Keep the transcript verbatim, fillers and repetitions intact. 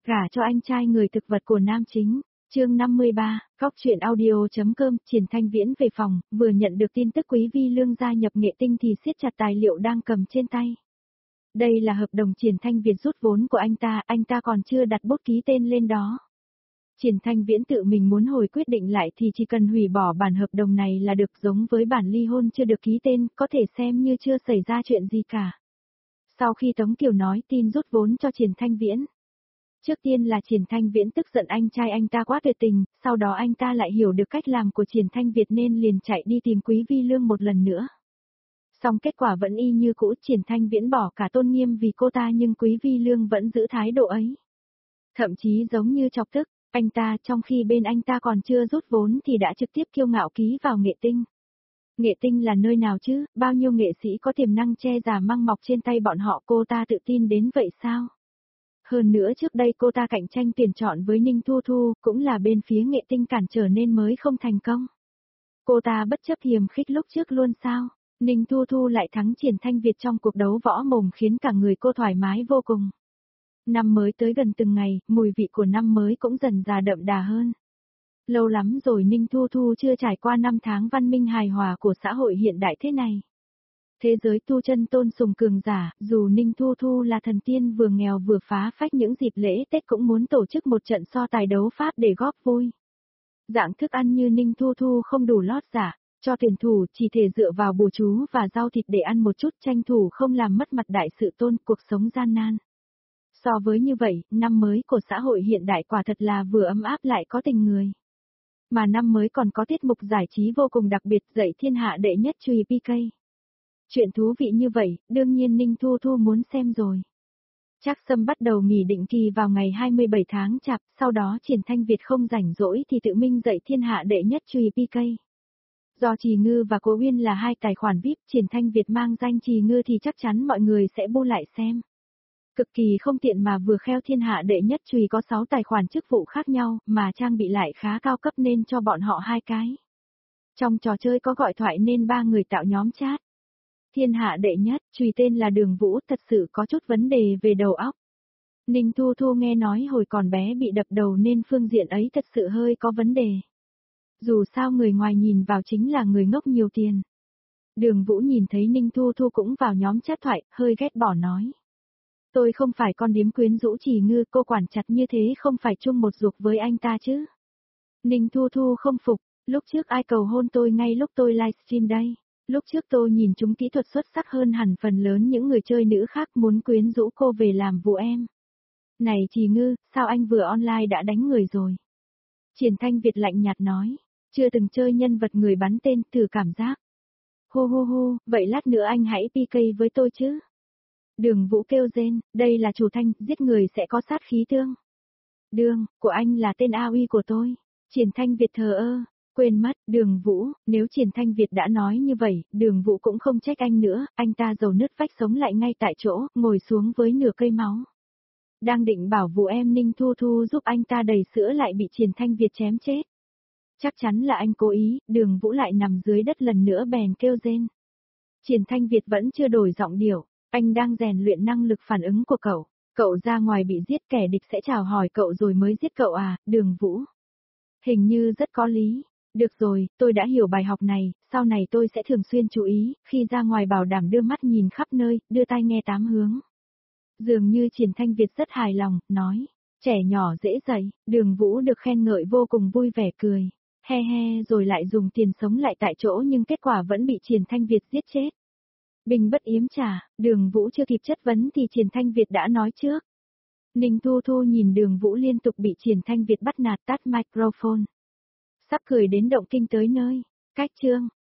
Gả cho anh trai người thực vật của nam chính. Chương năm mươi ba, Góc truyện audio.com, Triển Thanh Viễn về phòng, vừa nhận được tin tức Quý Vi Lương gia nhập Nghệ Tinh thì siết chặt tài liệu đang cầm trên tay. Đây là hợp đồng Triển Thanh Việt rút vốn của anh ta, anh ta còn chưa đặt bút ký tên lên đó. Triển Thanh Viễn tự mình muốn hồi quyết định lại thì chỉ cần hủy bỏ bản hợp đồng này là được, giống với bản ly hôn chưa được ký tên, có thể xem như chưa xảy ra chuyện gì cả. Sau khi Tống Kiều nói tin rút vốn cho Triển Thanh Viễn. Trước tiên là Triển Thanh Viễn tức giận anh trai anh ta quá tuyệt tình, sau đó anh ta lại hiểu được cách làm của Triển Thanh Việt nên liền chạy đi tìm Quý Vi Lương một lần nữa. Song kết quả vẫn y như cũ, Triển Thanh Viễn bỏ cả tôn nghiêm vì cô ta nhưng Quý Vi Lương vẫn giữ thái độ ấy. Thậm chí giống như chọc tức, anh ta trong khi bên anh ta còn chưa rút vốn thì đã trực tiếp kiêu ngạo ký vào Nghệ Tinh. Nghệ Tinh là nơi nào chứ, bao nhiêu nghệ sĩ có tiềm năng che giả măng mọc trên tay bọn họ, cô ta tự tin đến vậy sao? Hơn nữa trước đây cô ta cạnh tranh tuyển chọn với Ninh Thu Thu, cũng là bên phía Nghệ Tinh cản trở nên mới không thành công. Cô ta bất chấp hiềm khích lúc trước luôn sao? Ninh Thu Thu lại thắng Triển Thanh Việt trong cuộc đấu võ mồm khiến cả người cô thoải mái vô cùng. Năm mới tới gần từng ngày, mùi vị của năm mới cũng dần dà đậm đà hơn. Lâu lắm rồi Ninh Thu Thu chưa trải qua năm tháng văn minh hài hòa của xã hội hiện đại thế này. Thế giới tu chân tôn sùng cường giả, dù Ninh Thu Thu là thần tiên vừa nghèo vừa phá phách, những dịp lễ Tết cũng muốn tổ chức một trận so tài đấu pháp để góp vui. Dạng thức ăn như Ninh Thu Thu không đủ lót dạ, cho tuyển thủ chỉ thể dựa vào bùa chú và rau thịt để ăn một chút, tranh thủ không làm mất mặt đại sự tôn, cuộc sống gian nan. So với như vậy, năm mới của xã hội hiện đại quả thật là vừa ấm áp lại có tình người. Mà năm mới còn có tiết mục giải trí vô cùng đặc biệt, dạy thiên hạ đệ nhất chùy pê ca. Chuyện thú vị như vậy, đương nhiên Ninh Thu Thu muốn xem rồi. Trác Sâm bắt đầu nghỉ định kỳ vào ngày hai mươi bảy tháng Chạp, sau đó Triển Thanh Việt không rảnh rỗi thì tự mình dạy thiên hạ đệ nhất chùy pê ca. Do Trì Ngư và Cố Uyên là hai tài khoản vi ai pi, Triển Thanh Việt mang danh Trì Ngư thì chắc chắn mọi người sẽ bu lại xem. Cực kỳ không tiện mà vừa kheo thiên hạ đệ nhất chùy có sáu tài khoản chức vụ khác nhau, mà trang bị lại khá cao cấp nên cho bọn họ hai cái. Trong trò chơi có gọi thoại nên ba người tạo nhóm chat. Thiên hạ đệ nhất, chùy tên là Đường Vũ, thật sự có chút vấn đề về đầu óc. Ninh Thu Thu nghe nói hồi còn bé bị đập đầu nên phương diện ấy thật sự hơi có vấn đề. Dù sao người ngoài nhìn vào chính là người ngốc nhiều tiền. Đường Vũ nhìn thấy Ninh Thu Thu cũng vào nhóm chat thoại, hơi ghét bỏ nói. Tôi không phải con điếm quyến rũ Trì Ngư, cô quản chặt như thế không phải chung một ruột với anh ta chứ. Ninh Thu Thu không phục, lúc trước ai cầu hôn tôi ngay lúc tôi livestream đây. Lúc trước tôi nhìn chúng kỹ thuật xuất sắc hơn hẳn phần lớn những người chơi nữ khác, muốn quyến rũ cô về làm vụ em. Này Trì Ngư, sao anh vừa online đã đánh người rồi? Triển Thanh Việt lạnh nhạt nói, chưa từng chơi nhân vật người bắn tên, thử cảm giác. Hô hô hô, vậy lát nữa anh hãy pê ca với tôi chứ. Đường Vũ kêu rên, đây là chủ Thanh, giết người sẽ có sát khí thương. Đường, của anh là tên a uy của tôi. Triển Thanh Việt thờ ơ, quên mất, Đường Vũ, nếu Triển Thanh Việt đã nói như vậy, Đường Vũ cũng không trách anh nữa, anh ta dầu nứt vách sống lại ngay tại chỗ, ngồi xuống với nửa cây máu. Đang định bảo vụ em Ninh Thu Thu giúp anh ta đầy sữa lại bị Triển Thanh Việt chém chết. Chắc chắn là anh cố ý, Đường Vũ lại nằm dưới đất lần nữa bèn kêu rên. Triển Thanh Việt vẫn chưa đổi giọng điệu. Anh đang rèn luyện năng lực phản ứng của cậu, cậu ra ngoài bị giết kẻ địch sẽ chào hỏi cậu rồi mới giết cậu à, Đường Vũ. Hình như rất có lý, được rồi, tôi đã hiểu bài học này, sau này tôi sẽ thường xuyên chú ý, khi ra ngoài bảo đảm đưa mắt nhìn khắp nơi, đưa tai nghe tám hướng. Dường như Triển Thanh Việt rất hài lòng, nói, trẻ nhỏ dễ dạy, Đường Vũ được khen ngợi vô cùng vui vẻ cười, he he rồi lại dùng tiền sống lại tại chỗ nhưng kết quả vẫn bị Triển Thanh Việt giết chết. Bình bất yếm trả, Đường Vũ chưa kịp chất vấn thì Triển Thanh Việt đã nói trước. Ninh Thu Thu nhìn Đường Vũ liên tục bị Triển Thanh Việt bắt nạt, tắt microphone. Sắp cười đến động kinh tới nơi. Cách chương,